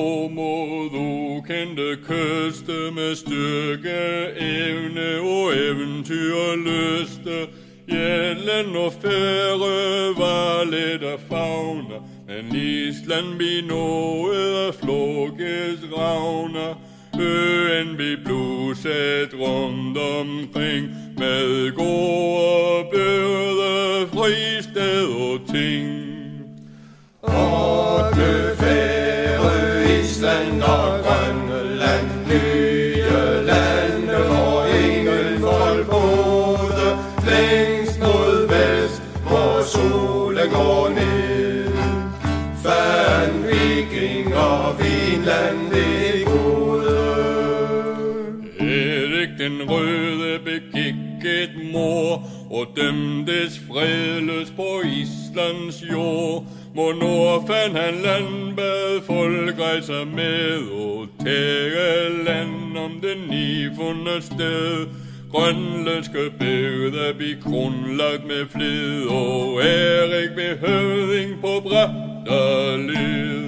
lå mod ukendte kyste med styrke, evne og eventyrlyste. Jylland og Færø var let at favne, men Island vi nåede at flåkes ravner. Øen vi bluset rundt omkring, med gode bøde, fristed og ting. Otte, Færø, Island og Grønland, nye lande, hvor ingen folk boede, længst mod vest, hvor solen går ned. Fan, viking og Vinland, det gode. Erik den Røde begik et mord og dømtes fredløs på Islands jord. Hvornår fandt han land, bad folk rejser med og tage land om den nyfundne sted. Grønlandske bygder blev grundlagt med flid, og Erik blev høvding på Brattahlid.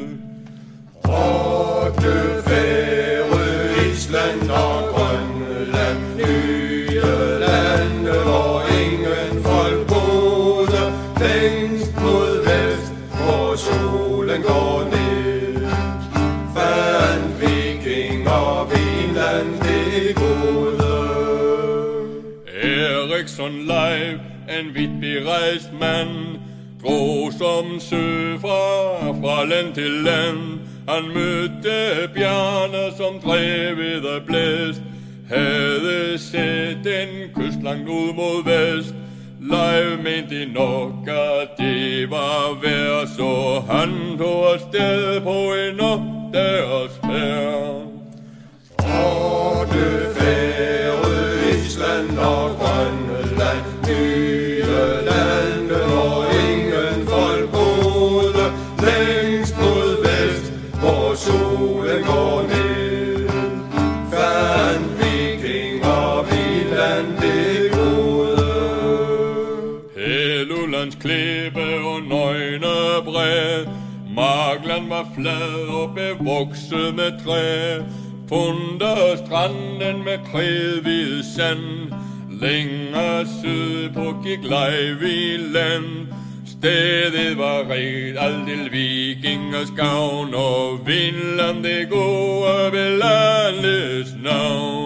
Otte, Færø, Island og Grønland, nye lande, hvor ingen folk boede, længst mod vest, hvor solen går ned. Fan, viking og Vinland, det gode. Eriksson Leif, en vidt berejst mand, drog som søfra land til land. Han mødte bjerne, som drevet af blæst, havde set den kyst langt ud mod vest. Leif mente nok, at det var værd, så han tog afsted på en opdagers færd. Otte, Færø, Island og Grønland, nye lande, hvor ingen folk boede, længst mod vest, hvor solen går ned. Fan, viking og Vinland, det gode. Hellulands klippe og nøgne bred, Markland var flad og bevokset med træ. Funder stranden med kridhvid sand, længere sydpå gik Leif i land. Stedet var rigt aldel vikingers gavn, og Vinland det gode ved landets navn.